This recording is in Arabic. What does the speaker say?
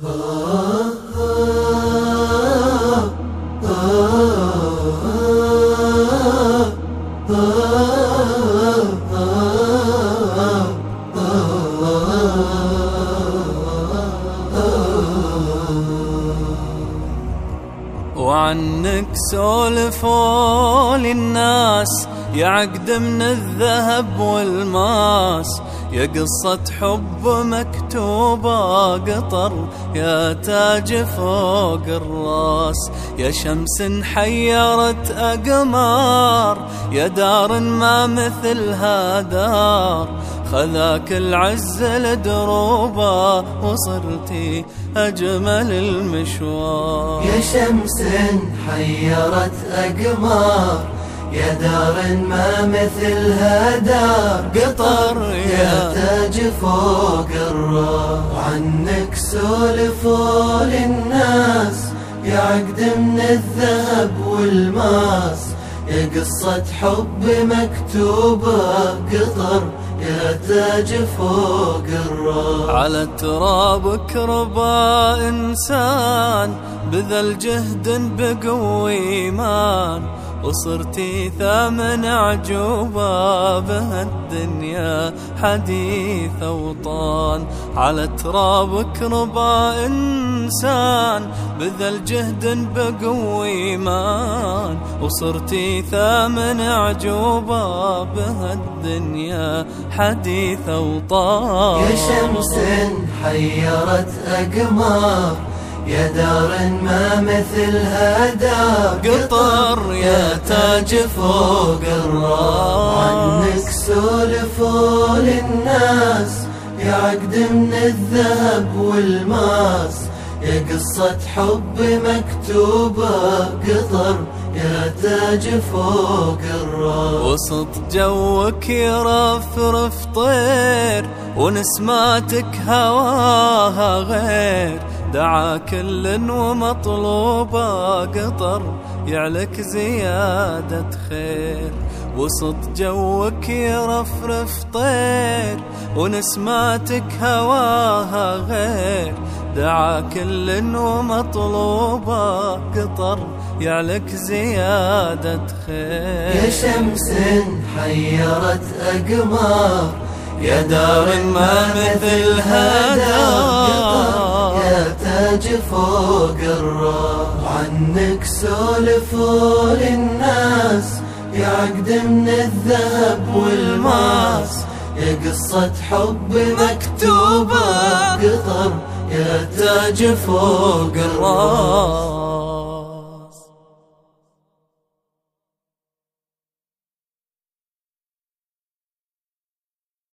وعنك سولفوا للناس يا عقد من الذهب والماس، يا قصة حب مكتوبة قطر، يا تاج فوق الراس، يا شمس حيرت أقمار، يا دار ما مثلها دار، خذاك العز لدروبه وصرتي أجمل المشوار. يا شمس حيرت أقمار، يا دار ما مثلها دار قطر، يا تاج فوق الراس. وعنك سولفوا للناس يا عقد من الذهب والماس، يا قصة حب مكتوبة قطر، يا تاج فوق الراس. على ترابك ربى إنسان بذل جهد بقوة إيمان، وصرتي ثامن عجوبة بهالدنيا حديث أوطان. على ترابك ربى إنسان بذل جهد بقوة إيمان، وصرتي ثامن عجوبة بهالدنيا حديث أوطان. يا شمس حيرت أقمار، يا دار ما مثلها دار قطر، يا تاج فوق الراس. عنك سولفوا للناس يا عقد من الذهب والماس، يا قصة حب مكتوبة قطر، يا تاج فوق الراس. وسط جوك يرفرف طير، ونسماتك هواها غير، دعا كل ومطلوبة قطر، يعلك زيادة خير. وسط جوك يرفرف طير، ونسماتك هواها غير، دعا كل ومطلوبة قطر، يعلك زيادة خير. يا شمس حيرت أقمار، يا دار ما مثلها دار، يا تاج فوق الراس. وعنك سولفوا للناس يا عقد من الذهب والماس، يا قصة حب مكتوبة قطر، يا تاج فوق الراس.